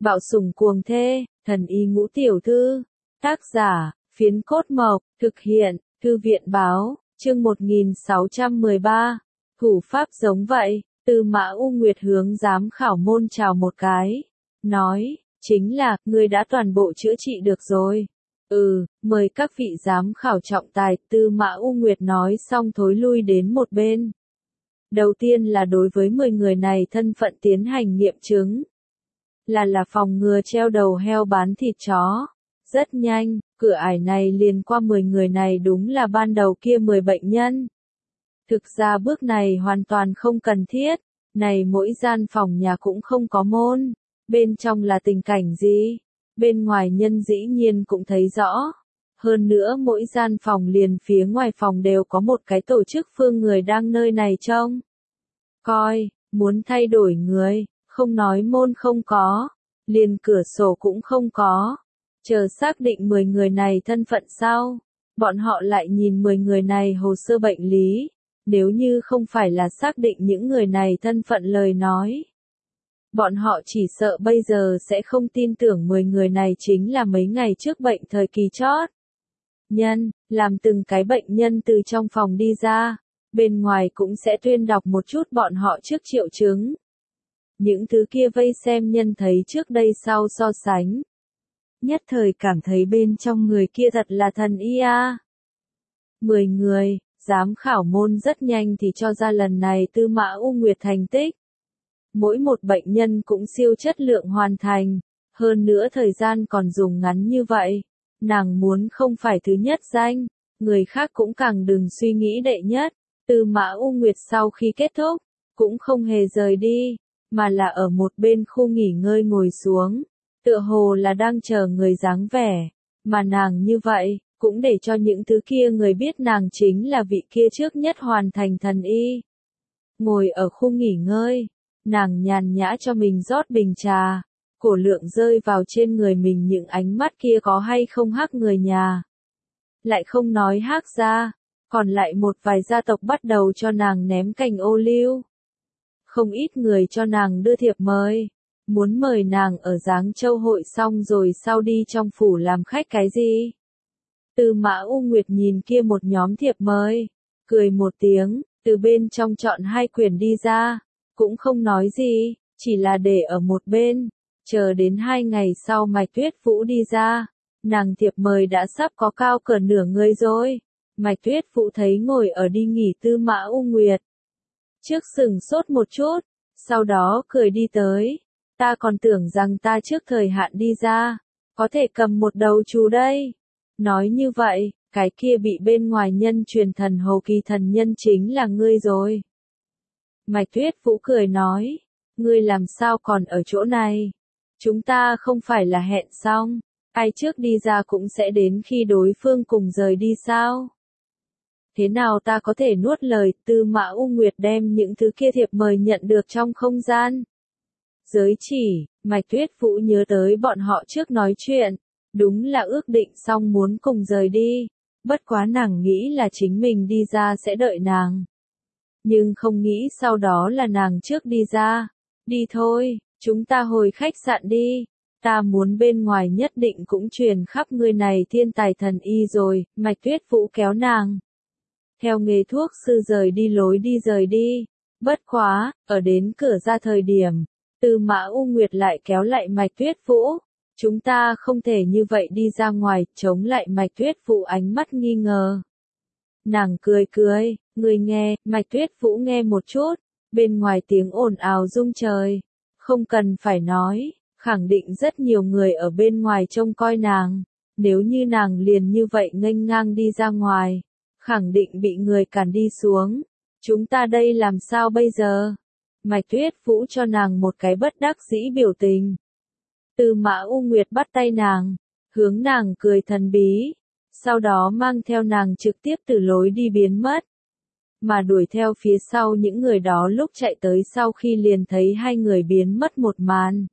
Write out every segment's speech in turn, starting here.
Bạo sủng cuồng thê, thần y ngũ tiểu thư. Tác giả, Phiến Cốt Mộc, thực hiện, Thư viện báo, chương 1613. Thủ pháp giống vậy, Tư Mã U Nguyệt hướng giám khảo môn chào một cái. Nói, chính là, ngươi đã toàn bộ chữa trị được rồi. Mời các vị giám khảo trọng tài, Tư Mã U Nguyệt nói xong thối lui đến một bên. Đầu tiên là đối với 10 người này thân phận tiến hành nghiệm chứng. Là phòng ngừa treo đầu heo bán thịt chó. Rất nhanh, cửa ải này liền qua 10 người này đúng là ban đầu kia 10 bệnh nhân. Thực ra bước này hoàn toàn không cần thiết, này mỗi gian phòng nhà cũng không có môn, bên trong là tình cảnh gì, bên ngoài nhân dĩ nhiên cũng thấy rõ. Hơn nữa mỗi gian phòng liền phía ngoài phòng đều có một cái tổ chức phương người đang nơi này trông coi, muốn thay đổi người, không nói môn không có, liền cửa sổ cũng không có. Chờ xác định 10 người này thân phận sau, bọn họ lại nhìn 10 người này hồ sơ bệnh lý, nếu như không phải là xác định những người này thân phận lời nói. Bọn họ chỉ sợ bây giờ sẽ không tin tưởng 10 người này chính là mấy ngày trước bệnh thời kỳ chót. Làm từng cái bệnh nhân từ trong phòng đi ra, bên ngoài cũng sẽ tuyên đọc một chút bọn họ trước triệu chứng. Những thứ kia vây xem nhân thấy trước đây sau so sánh. Nhất thời cảm thấy bên trong người kia thật là thần y a. 10 người, giám khảo môn rất nhanh thì cho ra lần này Tư Mã U Nguyệt thành tích. Mỗi một bệnh nhân cũng siêu chất lượng hoàn thành, hơn nữa thời gian còn dùng ngắn như vậy. Nàng muốn không phải thứ nhất danh, người khác cũng càng đừng suy nghĩ đệ nhất. Tư Mã U Nguyệt sau khi kết thúc, cũng không hề rời đi, mà là ở một bên khu nghỉ ngơi ngồi xuống. Tựa hồ là đang chờ người dáng vẻ, mà nàng như vậy, cũng để cho những thứ kia người biết nàng chính là vị kia trước nhất hoàn thành thần y. Ngồi ở khu nghỉ ngơi, nàng nhàn nhã cho mình rót bình trà, cổ lượng rơi vào trên người mình những ánh mắt kia có hay không hắc người nhà. Lại không nói hắc ra, còn lại một vài gia tộc bắt đầu cho nàng ném cành ô liu. Không ít người cho nàng đưa thiệp mời. Muốn mời nàng ở Giáng Châu hội xong rồi sau đi trong phủ làm khách cái gì? Tư Mã U Nguyệt nhìn kia một nhóm thiệp mời, cười một tiếng, từ bên trong chọn 2 quyển đi ra, cũng không nói gì, chỉ là để ở một bên, chờ đến 2 ngày sau Mạch Tuyết Vũ đi ra, nàng thiệp mời đã sắp có cao cỡ nửa người rồi. Mạch Tuyết Vũ thấy ngồi ở đi nghỉ Tư Mã U Nguyệt, trước sừng sốt một chút, sau đó cười đi tới. Ta còn tưởng rằng ta trước thời hạn đi ra, có thể cầm một đầu chú đây. Nói như vậy, cái kia bị bên ngoài nhân truyền thần hầu kỳ thần nhân chính là ngươi rồi. Mạch Tuyết Vũ cười nói, ngươi làm sao còn ở chỗ này? Chúng ta không phải là hẹn xong, ai trước đi ra cũng sẽ đến khi đối phương cùng rời đi sao? Thế nào ta có thể nuốt lời? Tư Mã U Nguyệt đem những thứ kia thiệp mời nhận được trong không gian giới chỉ. Mạch Tuyết Vũ nhớ tới bọn họ trước nói chuyện, đúng là ước định xong muốn cùng rời đi, bất quá nàng nghĩ là chính mình đi ra sẽ đợi nàng. Nhưng không nghĩ sau đó là nàng trước đi ra. Đi thôi, chúng ta hồi khách sạn đi, ta muốn bên ngoài nhất định cũng truyền khắp người này thiên tài thần y rồi. Mạch Tuyết Vũ kéo nàng theo nghề thuốc sư rời đi lối đi rời đi. Bất quá, ở đến cửa ra thời điểm, Tư Mã U Nguyệt lại kéo lại Mạch Tuyết Vũ. Chúng ta không thể như vậy đi ra ngoài, chống lại Mạch Tuyết Vũ ánh mắt nghi ngờ. Nàng cười cười, người nghe, Mạch Tuyết Vũ nghe một chút, bên ngoài tiếng ồn ào rung trời. Không cần phải nói, khẳng định rất nhiều người ở bên ngoài trông coi nàng. Nếu như nàng liền như vậy nghênh ngang đi ra ngoài, khẳng định bị người cản đi xuống. Chúng ta đây làm sao bây giờ? Mạch Tuyết Vũ cho nàng một cái bất đắc dĩ biểu tình. Tư Mã U Nguyệt bắt tay nàng, hướng nàng cười thần bí, sau đó mang theo nàng trực tiếp từ lối đi biến mất. Mà đuổi theo phía sau những người đó lúc chạy tới sau khi liền thấy 2 người biến mất một màn.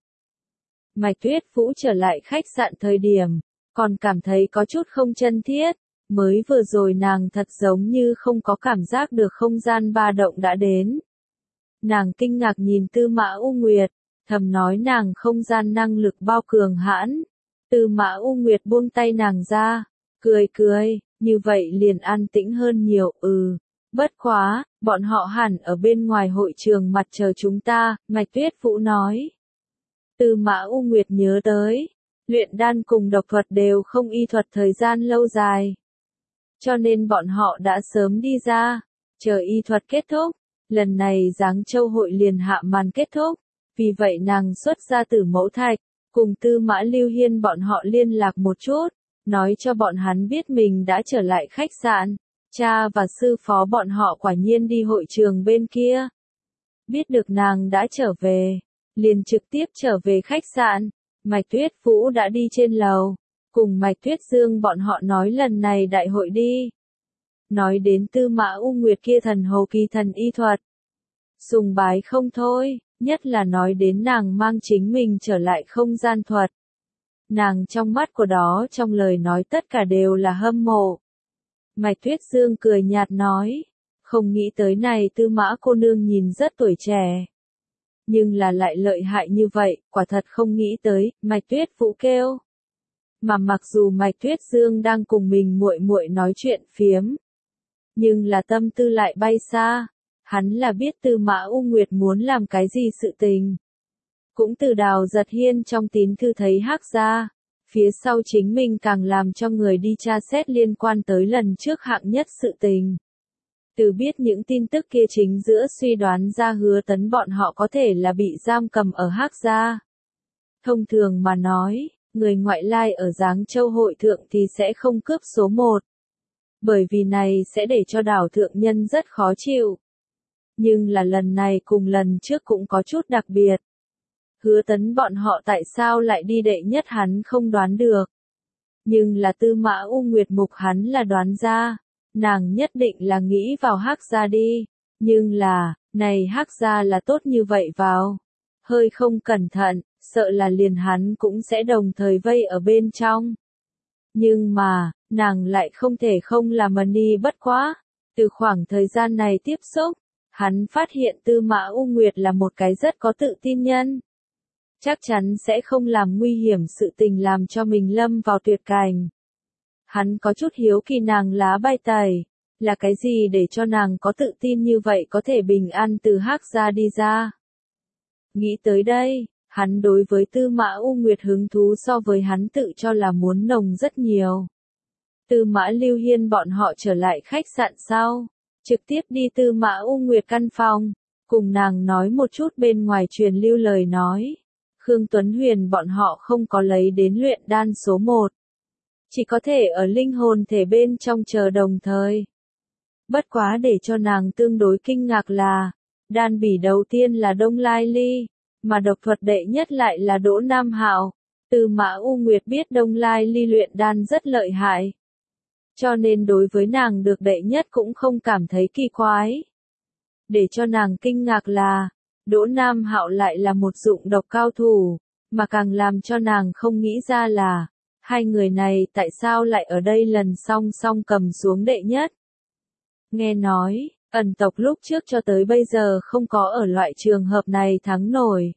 Mạch Tuyết Vũ trở lại khách sạn thời điểm, còn cảm thấy có chút không chân thiết, mới vừa rồi nàng thật giống như không có cảm giác được không gian ba động đã đến. Nàng kinh ngạc nhìn Tư Mã U Nguyệt, thầm nói nàng không gian năng lực bao cường hãn. Tư Mã U Nguyệt buông tay nàng ra, cười cười, như vậy liền an tĩnh hơn nhiều. Bất quá, bọn họ hẳn ở bên ngoài hội trường mặt chờ chúng ta, Mạch Tuyết Vũ nói. Tư Mã U Nguyệt nhớ tới, luyện đan cùng độc thuật đều không y thuật thời gian lâu dài. Cho nên bọn họ đã sớm đi ra, chờ y thuật kết thúc, lần này Giáng Châu hội liền hạ màn kết thúc, vì vậy nàng xuất ra Tử Mẫu Thạch, cùng Tư Mã Lưu Hiên bọn họ liên lạc một chút, nói cho bọn hắn biết mình đã trở lại khách sạn, cha và sư phó bọn họ quả nhiên đi hội trường bên kia. Biết được nàng đã trở về, liền trực tiếp trở về khách sạn, Mạch Tuyết Vũ đã đi trên lầu, cùng Mạch Tuyết Dương bọn họ nói lần này đại hội đi. Nói đến Tư Mã U Nguyệt kia thần hồ kỳ thần y thuật. Sùng bái không thôi, nhất là nói đến nàng mang chính mình trở lại không gian thuật. Nàng trong mắt của đó trong lời nói tất cả đều là hâm mộ. Mạch Tuyết Dương cười nhạt nói, không nghĩ tới này Tư Mã cô nương nhìn rất tuổi trẻ. Nhưng là lại lợi hại như vậy, quả thật không nghĩ tới, Mạch Tuyết Vũ kêu. Mà mặc dù Mạch Tuyết Dương đang cùng mình muội muội nói chuyện phiếm, nhưng là tâm tư lại bay xa, hắn là biết Tư Mã U Nguyệt muốn làm cái gì sự tình. Cũng từ Đào Giật Hiên trong tín thư thấy Hắc gia, phía sau chính mình càng làm cho người đi tra xét liên quan tới lần trước hạng nhất sự tình. Từ biết những tin tức kia chính giữa suy đoán ra Hứa Tấn bọn họ có thể là bị giam cầm ở Hắc gia. Thông thường mà nói, người ngoại lai ở Giáng Châu hội thượng thì sẽ không cướp số 1. Bởi vì này sẽ để cho đảo thượng nhân rất khó chịu. Nhưng là lần này cùng lần trước cũng có chút đặc biệt. Hứa Tấn bọn họ tại sao lại đi đệ nhất hắn không đoán được. Nhưng là Tư Mã U Nguyệt mục hắn là đoán ra. Nàng nhất định là nghĩ vào Hắc gia đi. Nhưng là, này Hắc gia là tốt như vậy vào. Hơi không cẩn thận, sợ là liền hắn cũng sẽ đồng thời vây ở bên trong. Nhưng mà, nàng lại không thể không làm mani bất quá. Từ khoảng thời gian này tiếp xúc, hắn phát hiện Tư Mã U Nguyệt là một cái rất có tự tin nhân. Chắc chắn sẽ không làm nguy hiểm sự tình làm cho mình lâm vào tuyệt cảnh. Hắn có chút hiếu kỳ nàng lá bài tẩy, là cái gì để cho nàng có tự tin như vậy có thể bình an từ Hắc gia đi ra. Nghĩ tới đây, hắn đối với Tư Mã U Nguyệt hứng thú so với hắn tự cho là muốn nồng rất nhiều. Tư Mã Lưu Hiên bọn họ trở lại khách sạn sau, trực tiếp đi Tư Mã U Nguyệt căn phòng, cùng nàng nói một chút bên ngoài truyền lưu lời nói. Khương Tuấn Huyền bọn họ không có lấy đến luyện đan số 1. Chỉ có thể ở linh hồn thể bên trong chờ đồng thời. Bất quá để cho nàng tương đối kinh ngạc là, đan bỉ đầu tiên là Đông Lai Ly, mà độc thuật đệ nhất lại là Đỗ Nam Hạo. Tư Mã U Nguyệt biết Đông Lai Ly luyện đan rất lợi hại. Cho nên đối với nàng được đệ nhất cũng không cảm thấy kỳ quái. Để cho nàng kinh ngạc là, Đỗ Nam Hạo lại là một dụng độc cao thủ, mà càng làm cho nàng không nghĩ ra là, hai người này tại sao lại ở đây lần song song cầm xuống đệ nhất. Nghe nói, ẩn tộc lúc trước cho tới bây giờ không có ở loại trường hợp này thắng nổi.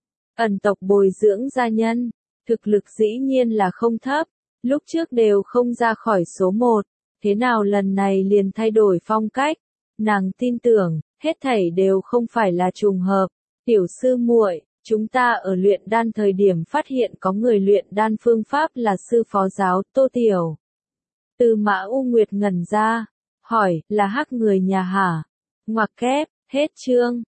Ẩn tộc bồi dưỡng gia nhân, thực lực dĩ nhiên là không thấp, lúc trước đều không ra khỏi số 1, thế nào lần này liền thay đổi phong cách, nàng tin tưởng, hết thảy đều không phải là trùng hợp. Tiểu sư muội, chúng ta ở luyện đan thời điểm phát hiện có người luyện đan phương pháp là sư phó giáo Tô Tiểu. Tư Mã U Nguyệt ngẩn ra, hỏi, là Hắc người nhà hả? Ngoặc kép, hết chương.